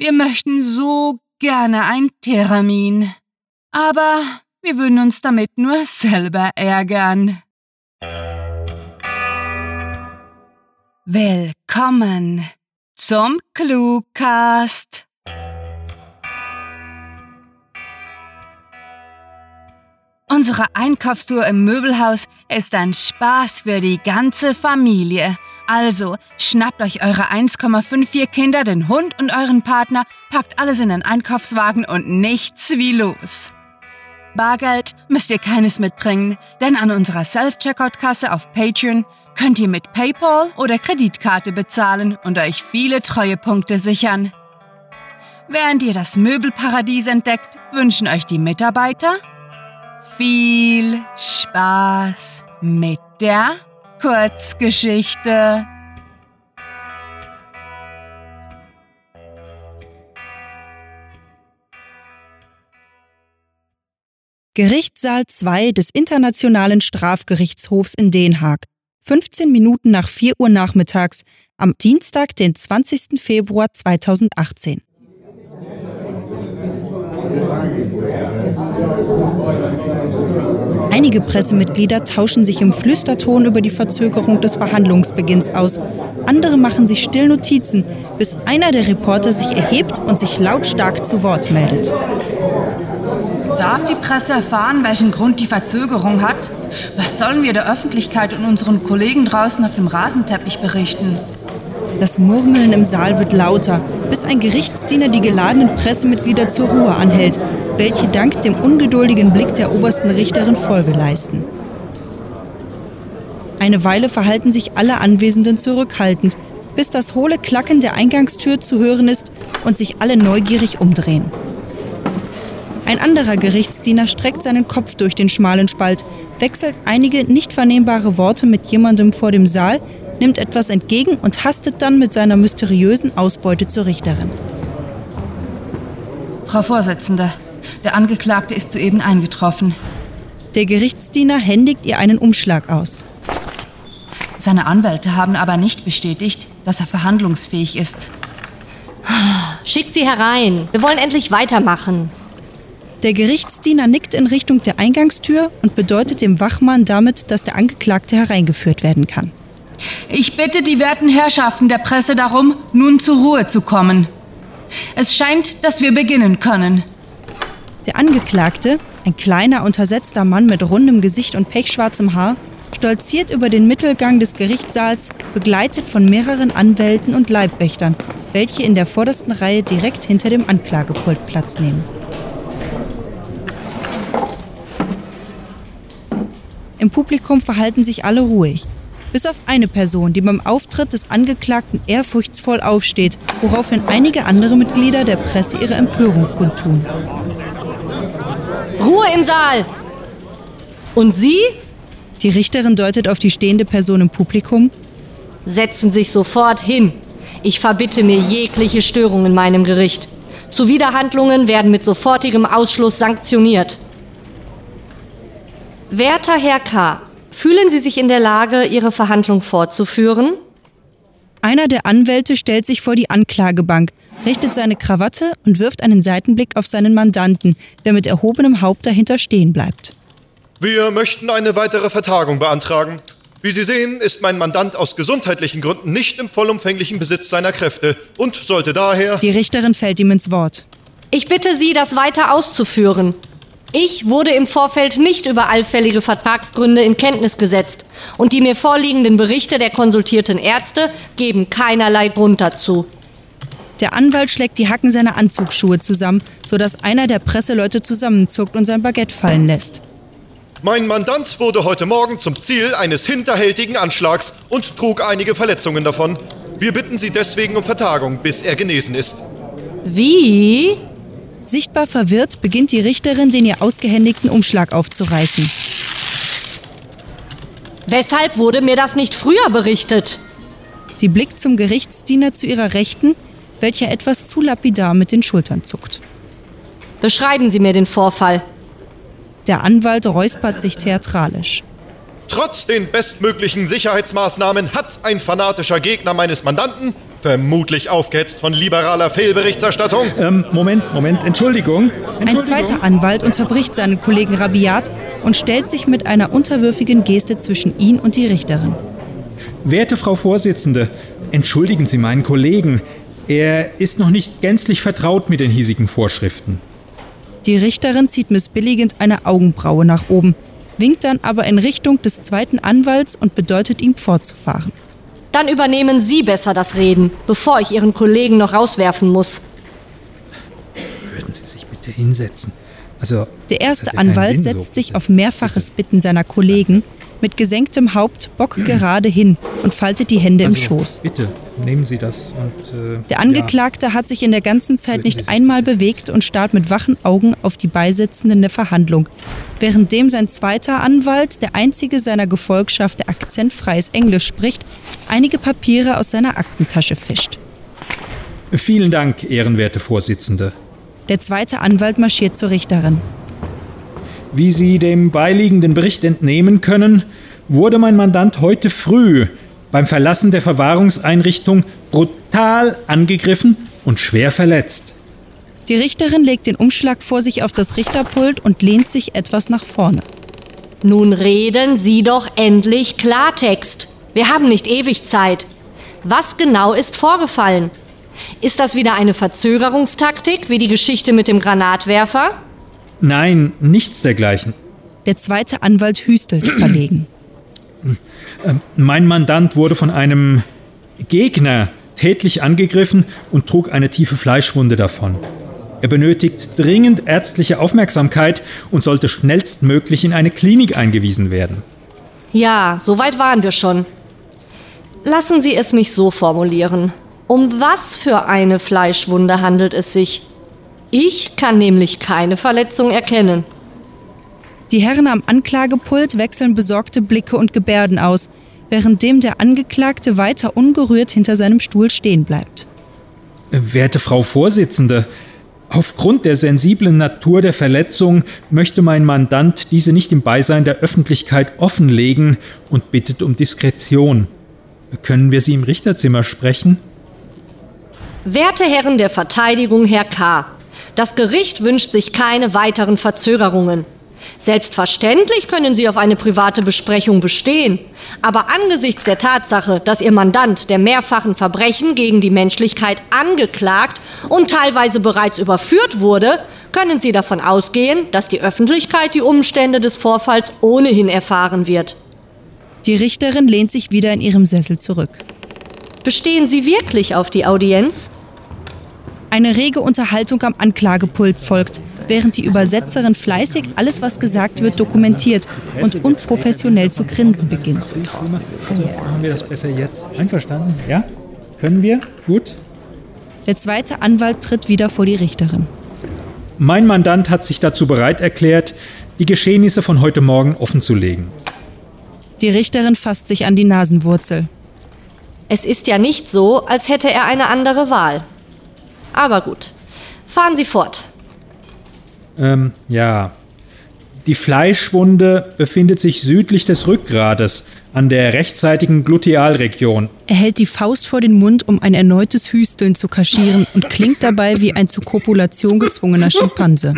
wir möchten so gerne ein Termin. Aber wir würden uns damit nur selber ärgern. Willkommen zum Cluecast. Unsere Einkaufstour im Möbelhaus ist ein Spaß für die ganze Familie. Also schnappt euch eure 1,54 Kinder, den Hund und euren Partner, packt alles in den Einkaufswagen und nichts wie los. Bargeld müsst ihr keines mitbringen, denn an unserer Self-Checkout-Kasse auf Patreon könnt ihr mit PayPal oder Kreditkarte bezahlen und euch viele Treuepunkte sichern. Während ihr das Möbelparadies entdeckt, wünschen euch die Mitarbeiter viel Spaß mit der Kurzgeschichte. Gerichtssaal 2 des Internationalen Strafgerichtshofs in Den Haag. 15 Minuten nach 4 Uhr nachmittags am Dienstag, den 20. Februar 2018. Einige Pressemitglieder tauschen sich im Flüsterton über die Verzögerung des Verhandlungsbeginns aus. Andere machen sich still Notizen, bis einer der Reporter sich erhebt und sich lautstark zu Wort meldet. Darf die Presse erfahren, welchen Grund die Verzögerung hat? Was sollen wir der Öffentlichkeit und unseren Kollegen draußen auf dem Rasenteppich berichten? Das Murmeln im Saal wird lauter, bis ein Gerichtsdiener die geladenen Pressemitglieder zur Ruhe anhält, welche dank dem ungeduldigen Blick der obersten Richterin Folge leisten. Eine Weile verhalten sich alle Anwesenden zurückhaltend, bis das hohle Klacken der Eingangstür zu hören ist und sich alle neugierig umdrehen. Ein anderer Gerichtsdiener streckt seinen Kopf durch den schmalen Spalt, wechselt einige nicht vernehmbare Worte mit jemandem vor dem Saal, nimmt etwas entgegen und hastet dann mit seiner mysteriösen Ausbeute zur Richterin. Frau Vorsitzende, der Angeklagte ist soeben eingetroffen. Der Gerichtsdiener händigt ihr einen Umschlag aus. Seine Anwälte haben aber nicht bestätigt, dass er verhandlungsfähig ist. Schickt sie herein. Wir wollen endlich weitermachen. Der Gerichtsdiener nickt in Richtung der Eingangstür und bedeutet dem Wachmann damit, dass der Angeklagte hereingeführt werden kann. Ich bitte die werten Herrschaften der Presse darum, nun zur Ruhe zu kommen. Es scheint, dass wir beginnen können. Der Angeklagte, ein kleiner, untersetzter Mann mit rundem Gesicht und pechschwarzem Haar, stolziert über den Mittelgang des Gerichtssaals, begleitet von mehreren Anwälten und Leibwächtern, welche in der vordersten Reihe direkt hinter dem Anklagepult Platz nehmen. Im Publikum verhalten sich alle ruhig. Bis auf eine Person, die beim Auftritt des Angeklagten ehrfurchtsvoll aufsteht, woraufhin einige andere Mitglieder der Presse ihre Empörung kundtun. Ruhe im Saal! Und Sie? Die Richterin deutet auf die stehende Person im Publikum. Setzen sich sofort hin. Ich verbitte mir jegliche Störung in meinem Gericht. Zuwiderhandlungen werden mit sofortigem Ausschluss sanktioniert. Werter Herr K., fühlen Sie sich in der Lage, Ihre Verhandlung fortzuführen? Einer der Anwälte stellt sich vor die Anklagebank, richtet seine Krawatte und wirft einen Seitenblick auf seinen Mandanten, der mit erhobenem Haupt dahinter stehen bleibt. Wir möchten eine weitere Vertagung beantragen. Wie Sie sehen, ist mein Mandant aus gesundheitlichen Gründen nicht im vollumfänglichen Besitz seiner Kräfte und sollte daher... Die Richterin fällt ihm ins Wort. Ich bitte Sie, das weiter auszuführen. Ich wurde im Vorfeld nicht über allfällige Vertragsgründe in Kenntnis gesetzt und die mir vorliegenden Berichte der konsultierten Ärzte geben keinerlei Grund dazu. Der Anwalt schlägt die Hacken seiner Anzugsschuhe zusammen, sodass einer der Presseleute zusammenzuckt und sein Baguette fallen lässt. Mein Mandant wurde heute Morgen zum Ziel eines hinterhältigen Anschlags und trug einige Verletzungen davon. Wir bitten Sie deswegen um Vertagung, bis er genesen ist. Wie? Sichtbar verwirrt beginnt die Richterin, den ihr ausgehändigten Umschlag aufzureißen. Weshalb wurde mir das nicht früher berichtet? Sie blickt zum Gerichtsdiener zu ihrer Rechten, welcher etwas zu lapidar mit den Schultern zuckt. Beschreiben Sie mir den Vorfall. Der Anwalt räuspert sich theatralisch. Trotz den bestmöglichen Sicherheitsmaßnahmen hat ein fanatischer Gegner meines Mandanten Vermutlich aufgehetzt von liberaler Fehlberichterstattung. Moment, Entschuldigung. Ein zweiter Anwalt unterbricht seinen Kollegen rabiat und stellt sich mit einer unterwürfigen Geste zwischen ihn und die Richterin. Werte Frau Vorsitzende, entschuldigen Sie meinen Kollegen. Er ist noch nicht gänzlich vertraut mit den hiesigen Vorschriften. Die Richterin zieht missbilligend eine Augenbraue nach oben, winkt dann aber in Richtung des zweiten Anwalts und bedeutet ihm fortzufahren. Dann übernehmen Sie besser das Reden, bevor ich Ihren Kollegen noch rauswerfen muss. Würden Sie sich bitte hinsetzen? Der erste Anwalt setzt sich auf mehrfaches Bitten seiner Kollegen mit gesenktem Haupt bockgerade hin und faltet die Hände im Schoß. Bitte, nehmen Sie das und... Der Angeklagte hat sich in der ganzen Zeit nicht einmal bewegt und starrt mit wachen Augen auf die Beisitzenden der Verhandlung, währenddem sein zweiter Anwalt, der einzige seiner Gefolgschaft, der akzentfreies Englisch spricht, einige Papiere aus seiner Aktentasche fischt. Vielen Dank, ehrenwerte Vorsitzende. Der zweite Anwalt marschiert zur Richterin. Wie Sie dem beiliegenden Bericht entnehmen können, wurde mein Mandant heute früh beim Verlassen der Verwahrungseinrichtung brutal angegriffen und schwer verletzt. Die Richterin legt den Umschlag vor sich auf das Richterpult und lehnt sich etwas nach vorne. Nun reden Sie doch endlich Klartext. Wir haben nicht ewig Zeit. Was genau ist vorgefallen? Ist das wieder eine Verzögerungstaktik, wie die Geschichte mit dem Granatwerfer? Nein, nichts dergleichen. Der zweite Anwalt hüstelt verlegen. Mein Mandant wurde von einem Gegner tätlich angegriffen und trug eine tiefe Fleischwunde davon. Er benötigt dringend ärztliche Aufmerksamkeit und sollte schnellstmöglich in eine Klinik eingewiesen werden. Ja, so weit waren wir schon. Lassen Sie es mich so formulieren. Um was für eine Fleischwunde handelt es sich? Ich kann nämlich keine Verletzung erkennen. Die Herren am Anklagepult wechseln besorgte Blicke und Gebärden aus, währenddem der Angeklagte weiter ungerührt hinter seinem Stuhl stehen bleibt. Werte Frau Vorsitzende, aufgrund der sensiblen Natur der Verletzung möchte mein Mandant diese nicht im Beisein der Öffentlichkeit offenlegen und bittet um Diskretion. Können wir Sie im Richterzimmer sprechen? Werte Herren der Verteidigung, Herr K., das Gericht wünscht sich keine weiteren Verzögerungen. Selbstverständlich können Sie auf eine private Besprechung bestehen. Aber angesichts der Tatsache, dass Ihr Mandant der mehrfachen Verbrechen gegen die Menschlichkeit angeklagt und teilweise bereits überführt wurde, können Sie davon ausgehen, dass die Öffentlichkeit die Umstände des Vorfalls ohnehin erfahren wird. Die Richterin lehnt sich wieder in ihrem Sessel zurück. Bestehen Sie wirklich auf die Audienz? Eine rege Unterhaltung am Anklagepult folgt, während die Übersetzerin fleißig alles, was gesagt wird, dokumentiert und unprofessionell zu grinsen beginnt. Machen wir das besser jetzt? Einverstanden? Ja? Können wir? Gut. Der zweite Anwalt tritt wieder vor die Richterin. Mein Mandant hat sich dazu bereit erklärt, die Geschehnisse von heute Morgen offenzulegen. Die Richterin fasst sich an die Nasenwurzel. Es ist ja nicht so, als hätte er eine andere Wahl. Aber gut, fahren Sie fort. Ja. Die Fleischwunde befindet sich südlich des Rückgrades an der rechtsseitigen Glutealregion. Er hält die Faust vor den Mund, um ein erneutes Hüsteln zu kaschieren und klingt dabei wie ein zur Kopulation gezwungener Schimpanse.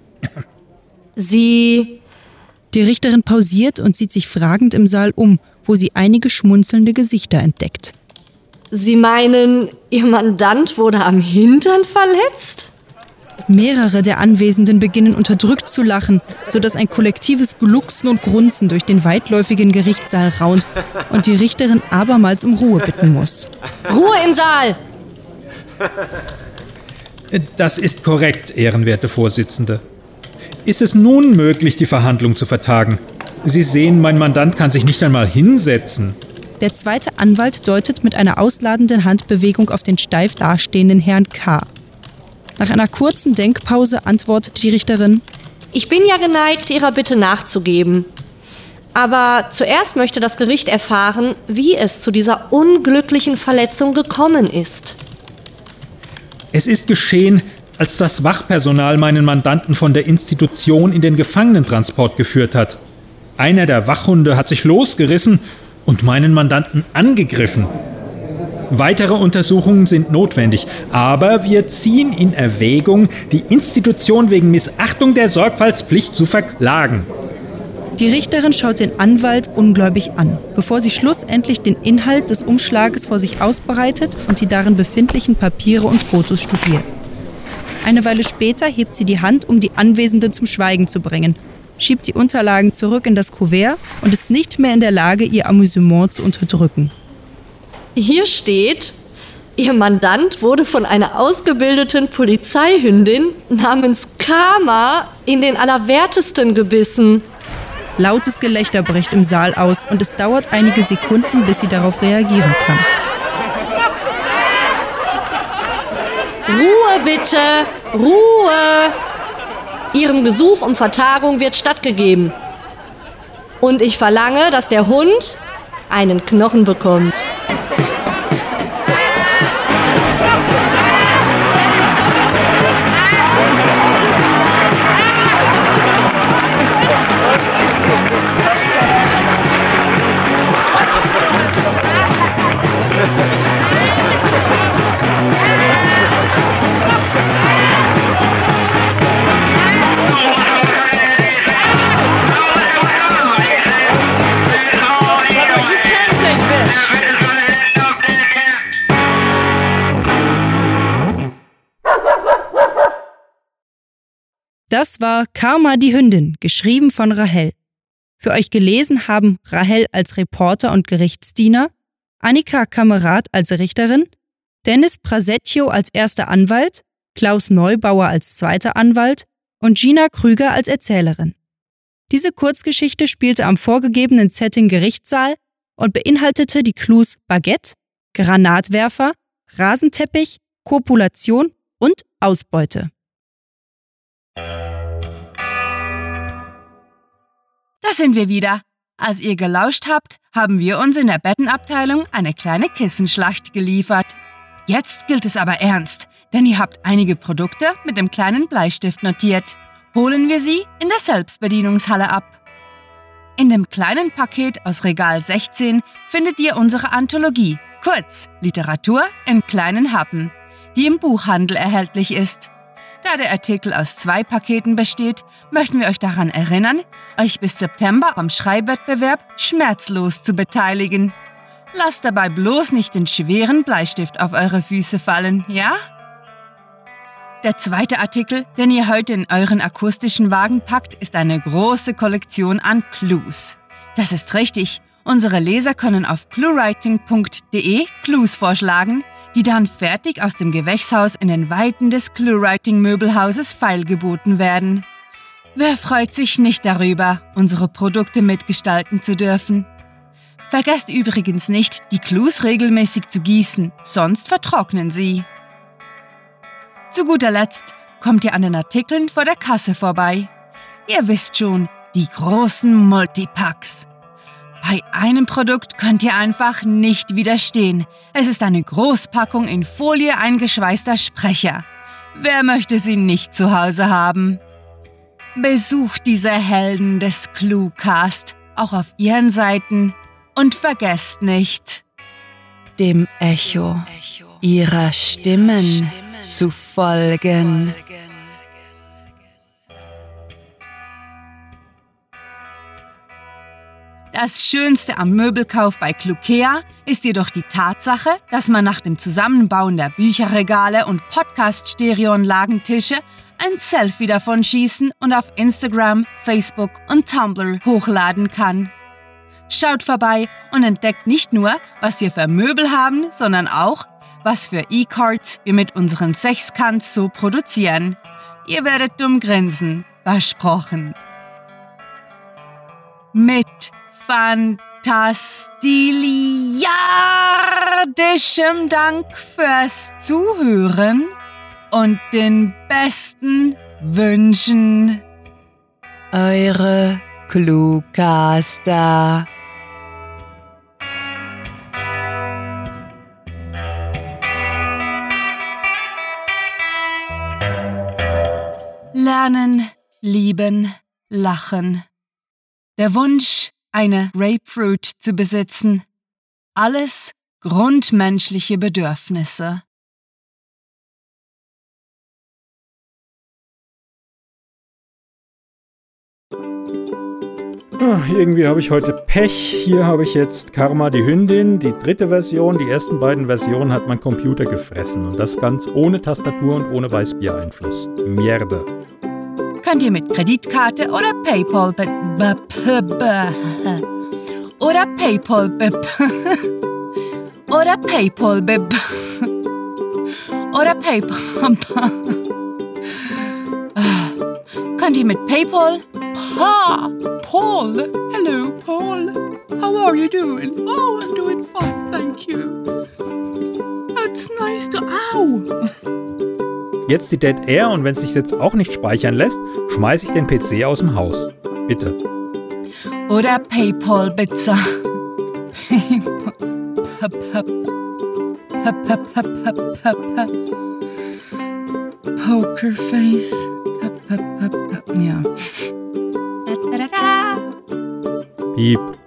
Sie... Die Richterin pausiert und sieht sich fragend im Saal um, wo sie einige schmunzelnde Gesichter entdeckt. Sie meinen, Ihr Mandant wurde am Hintern verletzt? Mehrere der Anwesenden beginnen unterdrückt zu lachen, sodass ein kollektives Glucksen und Grunzen durch den weitläufigen Gerichtssaal raunt und die Richterin abermals um Ruhe bitten muss. Ruhe im Saal! Das ist korrekt, ehrenwerte Vorsitzende. Ist es nun möglich, die Verhandlung zu vertagen? Sie sehen, mein Mandant kann sich nicht einmal hinsetzen. Der zweite Anwalt deutet mit einer ausladenden Handbewegung auf den steif dastehenden Herrn K. Nach einer kurzen Denkpause antwortet die Richterin: Ich bin ja geneigt, Ihrer Bitte nachzugeben. Aber zuerst möchte das Gericht erfahren, wie es zu dieser unglücklichen Verletzung gekommen ist. Es ist geschehen, als das Wachpersonal meinen Mandanten von der Institution in den Gefangenentransport geführt hat. Einer der Wachhunde hat sich losgerissen und meinen Mandanten angegriffen. Weitere Untersuchungen sind notwendig, aber wir ziehen in Erwägung, die Institution wegen Missachtung der Sorgfaltspflicht zu verklagen. Die Richterin schaut den Anwalt ungläubig an, bevor sie schlussendlich den Inhalt des Umschlages vor sich ausbreitet und die darin befindlichen Papiere und Fotos studiert. Eine Weile später hebt sie die Hand, um die Anwesenden zum Schweigen zu bringen, schiebt die Unterlagen zurück in das Kuvert und ist nicht mehr in der Lage, ihr Amüsement zu unterdrücken. Hier steht, Ihr Mandant wurde von einer ausgebildeten Polizeihündin namens Karma in den Allerwertesten gebissen. Lautes Gelächter bricht im Saal aus und es dauert einige Sekunden, bis sie darauf reagieren kann. Ruhe bitte! Ruhe! Ihrem Gesuch um Vertagung wird stattgegeben. Und ich verlange, dass der Hund einen Knochen bekommt. Das war Karma die Hündin, geschrieben von Rahel. Für euch gelesen haben Rahel als Reporter und Gerichtsdiener, Annika Kamerad als Richterin, Dennis Prasetjo als erster Anwalt, Klaus Neubauer als zweiter Anwalt und Gina Krüger als Erzählerin. Diese Kurzgeschichte spielte am vorgegebenen Setting Gerichtssaal und beinhaltete die Clues Baguette, Granatwerfer, Rasenteppich, Kopulation und Ausbeute. Da sind wir wieder. Als ihr gelauscht habt, haben wir uns in der Bettenabteilung eine kleine Kissenschlacht geliefert. Jetzt gilt es aber ernst, denn ihr habt einige Produkte mit dem kleinen Bleistift notiert. Holen wir sie in der Selbstbedienungshalle ab. In dem kleinen Paket aus Regal 16 findet ihr unsere Anthologie, kurz Literatur in kleinen Happen, die im Buchhandel erhältlich ist. Da der Artikel aus 2 Paketen besteht, möchten wir euch daran erinnern, euch bis September am Schreibwettbewerb schmerzlos zu beteiligen. Lasst dabei bloß nicht den schweren Bleistift auf eure Füße fallen, ja? Der zweite Artikel, den ihr heute in euren akustischen Wagen packt, ist eine große Kollektion an Clues. Das ist richtig, unsere Leser können auf cluewriting.de Clues vorschlagen, die dann fertig aus dem Gewächshaus in den Weiten des Cluewriting-Möbelhauses feilgeboten werden. Wer freut sich nicht darüber, unsere Produkte mitgestalten zu dürfen? Vergesst übrigens nicht, die Clues regelmäßig zu gießen, sonst vertrocknen sie. Zu guter Letzt kommt ihr an den Artikeln vor der Kasse vorbei. Ihr wisst schon, die großen Multipacks. Bei einem Produkt könnt ihr einfach nicht widerstehen. Es ist eine Großpackung in Folie eingeschweißter Sprecher. Wer möchte sie nicht zu Hause haben? Besucht diese Helden des Cluecast auch auf ihren Seiten und vergesst nicht, dem Echo ihrer Stimmen zu folgen. Das Schönste am Möbelkauf bei Cluekea ist jedoch die Tatsache, dass man nach dem Zusammenbauen der Bücherregale und Podcast-Stereoanlagentische ein Selfie davon schießen und auf Instagram, Facebook und Tumblr hochladen kann. Schaut vorbei und entdeckt nicht nur, was wir für Möbel haben, sondern auch, was für E-Cards wir mit unseren Sechskants so produzieren. Ihr werdet dumm grinsen, versprochen. Mit fantastiliardischem Dank fürs Zuhören und den besten Wünschen. Eure Cluecaster. Lernen, lieben, lachen. Der Wunsch, eine Grapefruit zu besitzen. Alles, Grundmenschliche Bedürfnisse. Irgendwie habe ich heute Pech. Hier habe ich jetzt Karma die Hündin, die 3. Version. Die ersten beiden Versionen hat mein Computer gefressen. Und das ganz ohne Tastatur und ohne Weißbier-Einfluss. Merde. Könnt ihr mit Kreditkarte oder PayPal oder PayPal oder PayPal oder PayPal könnt ihr mit PayPal Paul, hello Paul, how are you doing? Oh, I'm doing fine, thank you. It's nice to, Jetzt die Dead Air und wenn es sich jetzt auch nicht speichern lässt, schmeiße ich den PC aus dem Haus. Bitte. Oder PayPal Pizza. Pokerface. Ja. Piep.